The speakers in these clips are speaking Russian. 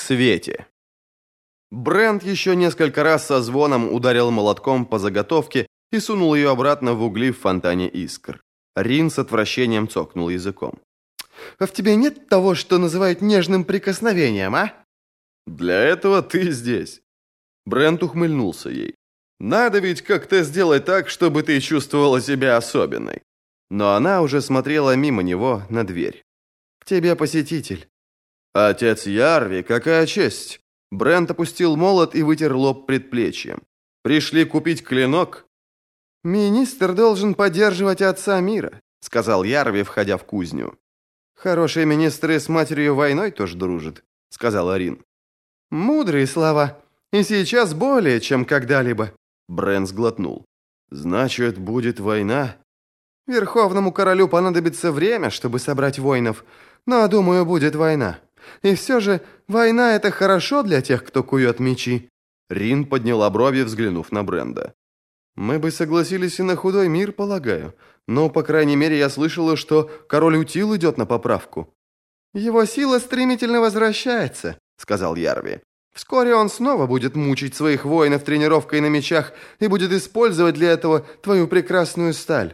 свете. Брент еще несколько раз со звоном ударил молотком по заготовке и сунул ее обратно в угли в фонтане искр. Рин с отвращением цокнул языком. «А в тебе нет того, что называют нежным прикосновением, а?» «Для этого ты здесь». Брент ухмыльнулся ей. «Надо ведь как-то сделать так, чтобы ты чувствовала себя особенной». Но она уже смотрела мимо него на дверь. «К тебе посетитель». «Отец Ярви, какая честь!» Брент опустил молот и вытер лоб предплечьем. «Пришли купить клинок?» «Министр должен поддерживать отца мира», — сказал Ярви, входя в кузню. «Хорошие министры с матерью войной тоже дружат», — сказал Арин. «Мудрые слова. И сейчас более, чем когда-либо». Брент сглотнул. «Значит, будет война?» «Верховному королю понадобится время, чтобы собрать воинов, но, думаю, будет война. И все же война — это хорошо для тех, кто кует мечи». Рин подняла брови, взглянув на Бренда. «Мы бы согласились и на худой мир, полагаю. Но, по крайней мере, я слышала, что король Утил идет на поправку». «Его сила стремительно возвращается», — сказал Ярви. «Вскоре он снова будет мучить своих воинов тренировкой на мечах и будет использовать для этого твою прекрасную сталь».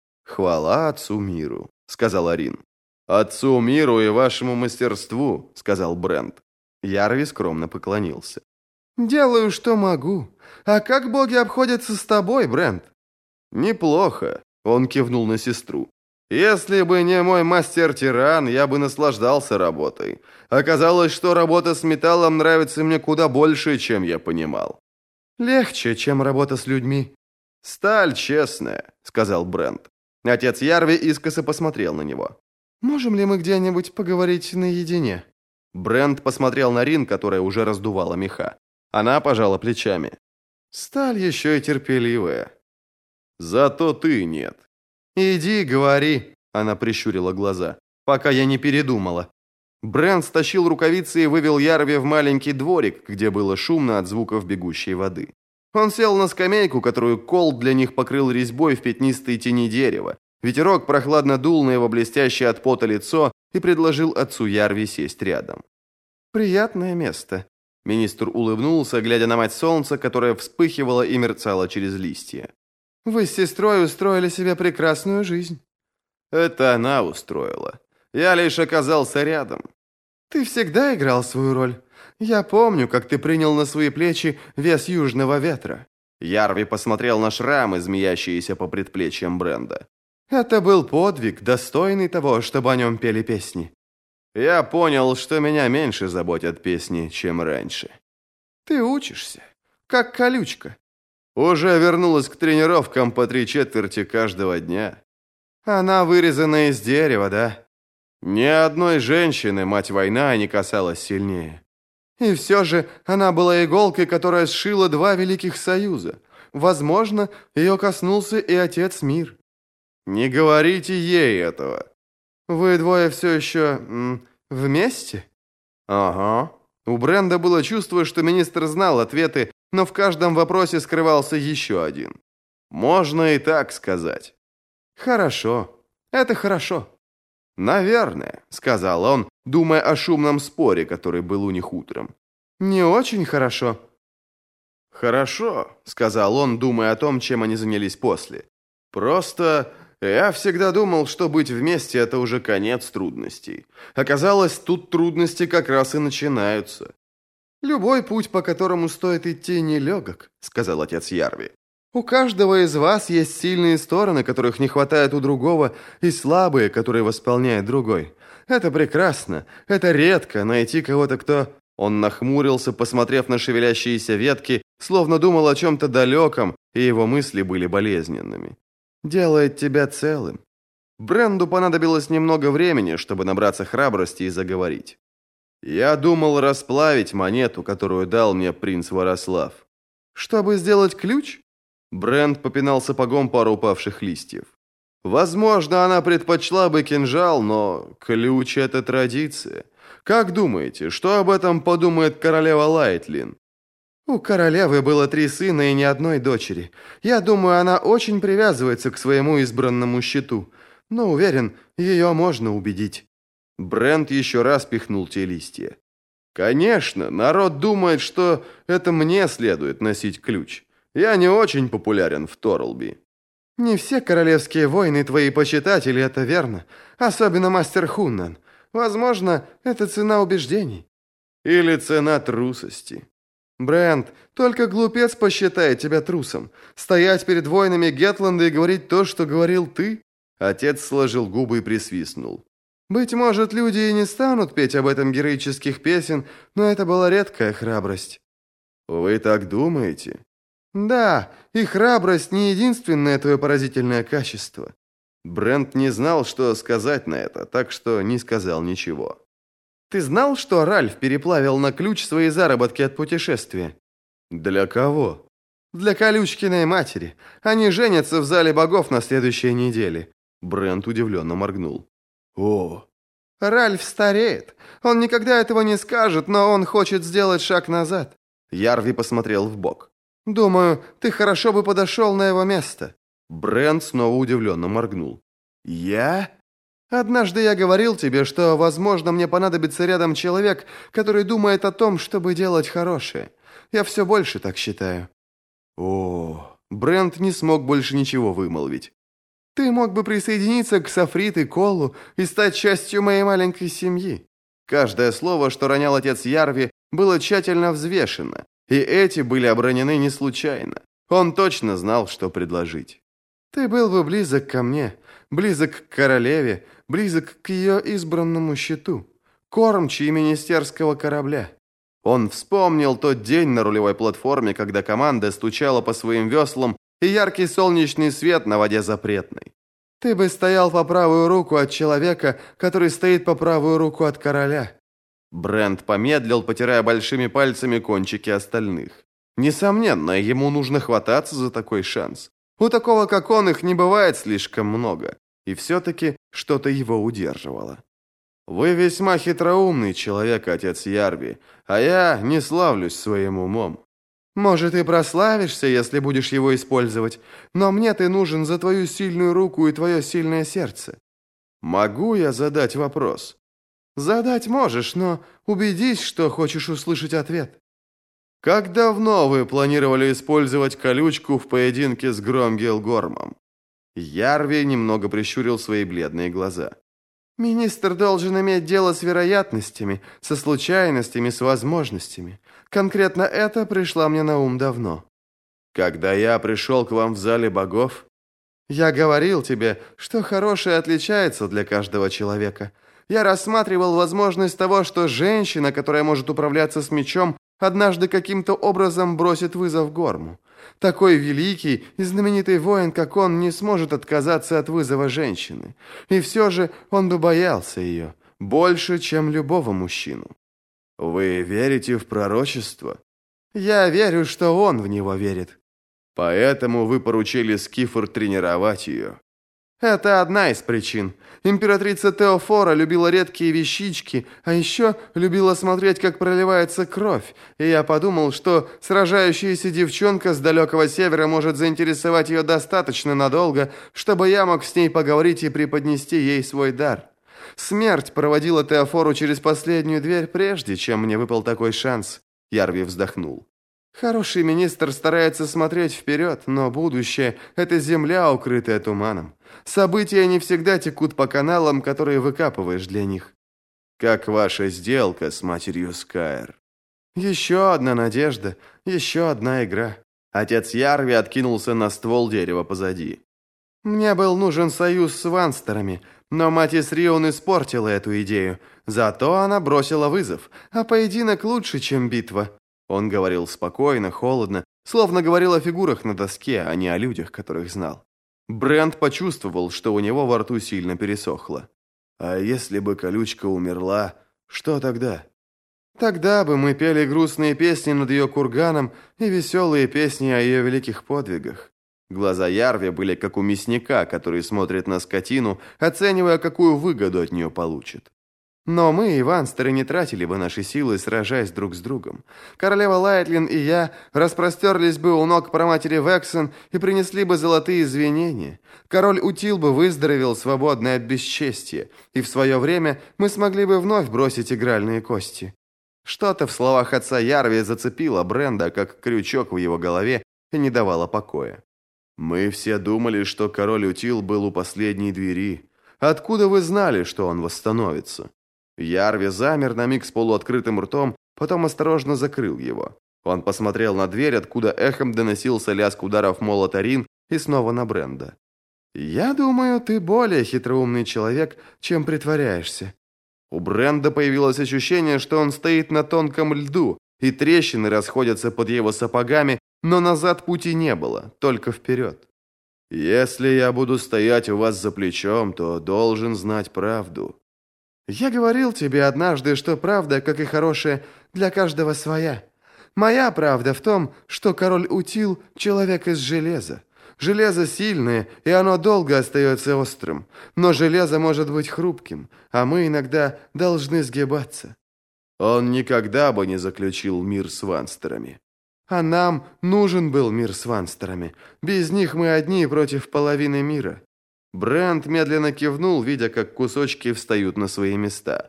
«Хвала отцу миру», — сказал Арин. «Отцу миру и вашему мастерству», — сказал Брент. Ярви скромно поклонился. «Делаю, что могу. А как боги обходятся с тобой, Брент?» «Неплохо», — он кивнул на сестру. «Если бы не мой мастер-тиран, я бы наслаждался работой. Оказалось, что работа с металлом нравится мне куда больше, чем я понимал». «Легче, чем работа с людьми». «Сталь честная», — сказал Брент. Отец Ярви искоса посмотрел на него. «Можем ли мы где-нибудь поговорить наедине?» Брент посмотрел на Рин, которая уже раздувала меха. Она пожала плечами. «Сталь еще и терпеливая». «Зато ты нет». «Иди, говори», — она прищурила глаза, «пока я не передумала». Брент стащил рукавицы и вывел Ярви в маленький дворик, где было шумно от звуков бегущей воды. Он сел на скамейку, которую Колд для них покрыл резьбой в пятнистой тени дерева. Ветерок прохладно дул на его блестящее от пота лицо и предложил отцу Ярви сесть рядом. «Приятное место». Министр улыбнулся, глядя на мать солнца, которая вспыхивала и мерцала через листья. «Вы с сестрой устроили себе прекрасную жизнь». «Это она устроила. Я лишь оказался рядом». «Ты всегда играл свою роль. Я помню, как ты принял на свои плечи вес южного ветра». Ярви посмотрел на шрамы, змеящиеся по предплечьям Бренда. «Это был подвиг, достойный того, чтобы о нем пели песни». «Я понял, что меня меньше заботят песни, чем раньше». «Ты учишься, как колючка». «Уже вернулась к тренировкам по 3/4 каждого дня». «Она вырезана из дерева, да?» «Ни одной женщины, мать война, не касалась сильнее». «И все же она была иголкой, которая сшила два великих союза. Возможно, ее коснулся и отец мир». «Не говорите ей этого». «Вы двое все еще вместе?» «Ага». У Бренда было чувство, что министр знал ответы, но в каждом вопросе скрывался еще один. «Можно и так сказать». «Хорошо. Это хорошо». «Наверное», — сказал он, думая о шумном споре, который был у них утром. «Не очень хорошо». «Хорошо», — сказал он, думая о том, чем они занялись после. «Просто я всегда думал, что быть вместе — это уже конец трудностей. Оказалось, тут трудности как раз и начинаются». «Любой путь, по которому стоит идти, нелегок», — сказал отец Ярви. «У каждого из вас есть сильные стороны, которых не хватает у другого, и слабые, которые восполняет другой. Это прекрасно. Это редко найти кого-то, кто...» Он нахмурился, посмотрев на шевелящиеся ветки, словно думал о чем-то далеком, и его мысли были болезненными. «Делает тебя целым». Бренду понадобилось немного времени, чтобы набраться храбрости и заговорить. «Я думал расплавить монету, которую дал мне принц Ворослав». «Чтобы сделать ключ?» Бренд попинал сапогом пару упавших листьев. «Возможно, она предпочла бы кинжал, но ключ — это традиция. Как думаете, что об этом подумает королева Лайтлин?» «У королевы было 3 сына и ни одной дочери. Я думаю, она очень привязывается к своему избранному щиту. Но уверен, ее можно убедить». Брент еще раз пихнул те листья. Конечно, народ думает, что это мне следует носить ключ. Я не очень популярен в Торлби. Не все королевские воины твои почитатели, это верно. Особенно мастер Хуннан. Возможно, это цена убеждений. Или цена трусости. Брент, только глупец посчитает тебя трусом. Стоять перед воинами Гетланда и говорить то, что говорил ты? Отец сложил губы и присвистнул. Быть может, люди и не станут петь об этом героических песен, но это была редкая храбрость. Вы так думаете? Да, и храбрость не единственное твое поразительное качество. Брент не знал, что сказать на это, так что не сказал ничего. Ты знал, что Ральф переплавил на ключ свои заработки от путешествия? Для кого? Для Колючкиной матери. Они женятся в зале богов на следующей неделе. Брент удивленно моргнул. О! Ральф стареет. Он никогда этого не скажет, но он хочет сделать шаг назад. Ярви посмотрел вбок. Думаю, ты хорошо бы подошел на его место. Брент снова удивленно моргнул. Я? Однажды я говорил тебе, что, возможно, мне понадобится рядом человек, который думает о том, чтобы делать хорошее. Я все больше так считаю. О, Брент не смог больше ничего вымолвить. Ты мог бы присоединиться к Сафрит и Колу и стать частью моей маленькой семьи. Каждое слово, что ронял отец Ярви, было тщательно взвешено, и эти были обронены не случайно. Он точно знал, что предложить. Ты был бы близок ко мне, близок к королеве, близок к ее избранному щиту, кормчий министерского корабля. Он вспомнил тот день на рулевой платформе, когда команда стучала по своим веслам, и яркий солнечный свет на воде запретной. Ты бы стоял по правую руку от человека, который стоит по правую руку от короля. Брент помедлил, потирая большими пальцами кончики остальных. Несомненно, ему нужно хвататься за такой шанс. У такого, как он, их не бывает слишком много. И все-таки что-то его удерживало. «Вы весьма хитроумный человек, отец Ярви, а я не славлюсь своим умом». «Может, и прославишься, если будешь его использовать, но мне ты нужен за твою сильную руку и твое сильное сердце». «Могу я задать вопрос?» «Задать можешь, но убедись, что хочешь услышать ответ». «Как давно вы планировали использовать колючку в поединке с Громгелгормом?» Ярви немного прищурил свои бледные глаза. «Министр должен иметь дело с вероятностями, со случайностями, с возможностями. Конкретно это пришло мне на ум давно». «Когда я пришел к вам в зале богов?» «Я говорил тебе, что хорошее отличается для каждого человека. Я рассматривал возможность того, что женщина, которая может управляться с мечом, однажды каким-то образом бросит вызов Горму. Такой великий и знаменитый воин, как он, не сможет отказаться от вызова женщины. И все же он бы боялся ее, больше, чем любого мужчину». «Вы верите в пророчество?» «Я верю, что он в него верит». «Поэтому вы поручили Скифор тренировать ее?» «Это одна из причин. Императрица Теофора любила редкие вещички, а еще любила смотреть, как проливается кровь, и я подумал, что сражающаяся девчонка с далекого севера может заинтересовать ее достаточно надолго, чтобы я мог с ней поговорить и преподнести ей свой дар. Смерть проводила Теофору через последнюю дверь, прежде чем мне выпал такой шанс». Ярви вздохнул. «Хороший министр старается смотреть вперед, но будущее – это земля, укрытая туманом. События не всегда текут по каналам, которые выкапываешь для них». «Как ваша сделка с матерью Скайр?» «Еще одна надежда, еще одна игра». Отец Ярви откинулся на ствол дерева позади. «Мне был нужен союз с ванстерами, но мать Исрион испортила эту идею. Зато она бросила вызов, а поединок лучше, чем битва». Он говорил спокойно, холодно, словно говорил о фигурах на доске, а не о людях, которых знал. Брент почувствовал, что у него во рту сильно пересохло. «А если бы колючка умерла, что тогда?» «Тогда бы мы пели грустные песни над ее курганом и веселые песни о ее великих подвигах». Глаза Ярви были как у мясника, который смотрит на скотину, оценивая, какую выгоду от нее получит. «Но мы, иванстеры, не тратили бы наши силы, сражаясь друг с другом. Королева Лайтлин и я распростерлись бы у ног праматери Вексен и принесли бы золотые извинения. Король Утил бы выздоровел, свободный от бесчестия, и в свое время мы смогли бы вновь бросить игральные кости». Что-то в словах отца Ярви зацепило Бренда, как крючок в его голове, и не давало покоя. «Мы все думали, что король Утил был у последней двери. Откуда вы знали, что он восстановится?» Ярви замер на миг с полуоткрытым ртом, потом осторожно закрыл его. Он посмотрел на дверь, откуда эхом доносился лязг ударов молота Рин, и снова на Бренда. «Я думаю, ты более хитроумный человек, чем притворяешься». У Бренда появилось ощущение, что он стоит на тонком льду, и трещины расходятся под его сапогами, но назад пути не было, только вперед. «Если я буду стоять у вас за плечом, то должен знать правду». «Я говорил тебе однажды, что правда, как и хорошая, для каждого своя. Моя правда в том, что король Утил – человек из железа. Железо сильное, и оно долго остается острым. Но железо может быть хрупким, а мы иногда должны сгибаться». Он никогда бы не заключил мир с ванстерами. А нам нужен был мир с ванстерами. Без них мы одни против половины мира. Брент медленно кивнул, видя, как кусочки встают на свои места.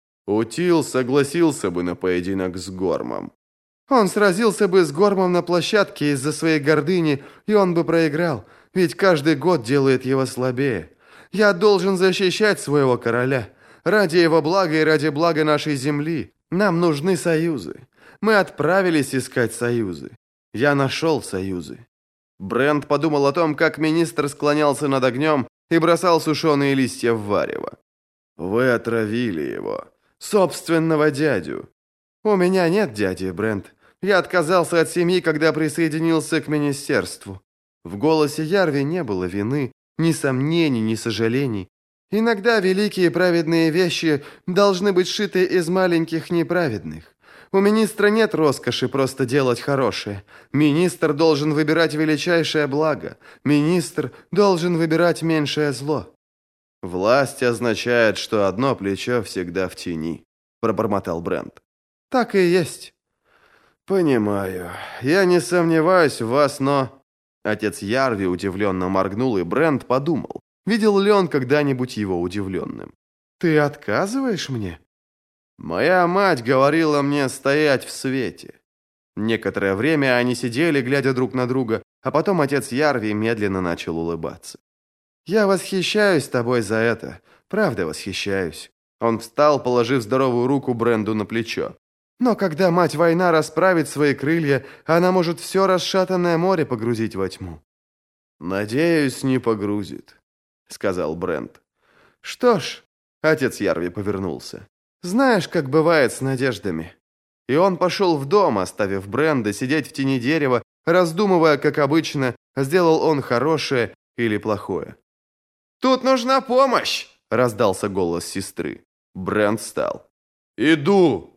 Утил согласился бы на поединок с Гормом. Он сразился бы с Гормом на площадке из-за своей гордыни, и он бы проиграл, ведь каждый год делает его слабее. Я должен защищать своего короля. Ради его блага и ради блага нашей земли. Нам нужны союзы. Мы отправились искать союзы. Я нашел союзы». Брент подумал о том, как министр склонялся над огнем и бросал сушеные листья в варево. «Вы отравили его. Собственного дядю». «У меня нет дяди, Брент. Я отказался от семьи, когда присоединился к министерству». В голосе Ярви не было вины, ни сомнений, ни сожалений. Иногда великие праведные вещи должны быть сшиты из маленьких неправедных. У министра нет роскоши просто делать хорошее. Министр должен выбирать величайшее благо. Министр должен выбирать меньшее зло. «Власть означает, что одно плечо всегда в тени», – пробормотал Брент. «Так и есть». «Понимаю. Я не сомневаюсь в вас, но...» Отец Ярви удивленно моргнул, и Брент подумал, видел ли он когда-нибудь его удивленным. «Ты отказываешь мне?» «Моя мать говорила мне стоять в свете». Некоторое время они сидели, глядя друг на друга, а потом отец Ярви медленно начал улыбаться. «Я восхищаюсь тобой за это, правда восхищаюсь». Он встал, положив здоровую руку Бренду на плечо. «Но когда мать-война расправит свои крылья, она может все расшатанное море погрузить во тьму». «Надеюсь, не погрузит», — сказал Брент. «Что ж», — отец Ярви повернулся, — «знаешь, как бывает с надеждами». И он пошел в дом, оставив Бренда сидеть в тени дерева, раздумывая, как обычно, сделал он хорошее или плохое. «Тут нужна помощь!» — раздался голос сестры. Брент встал. «Иду!»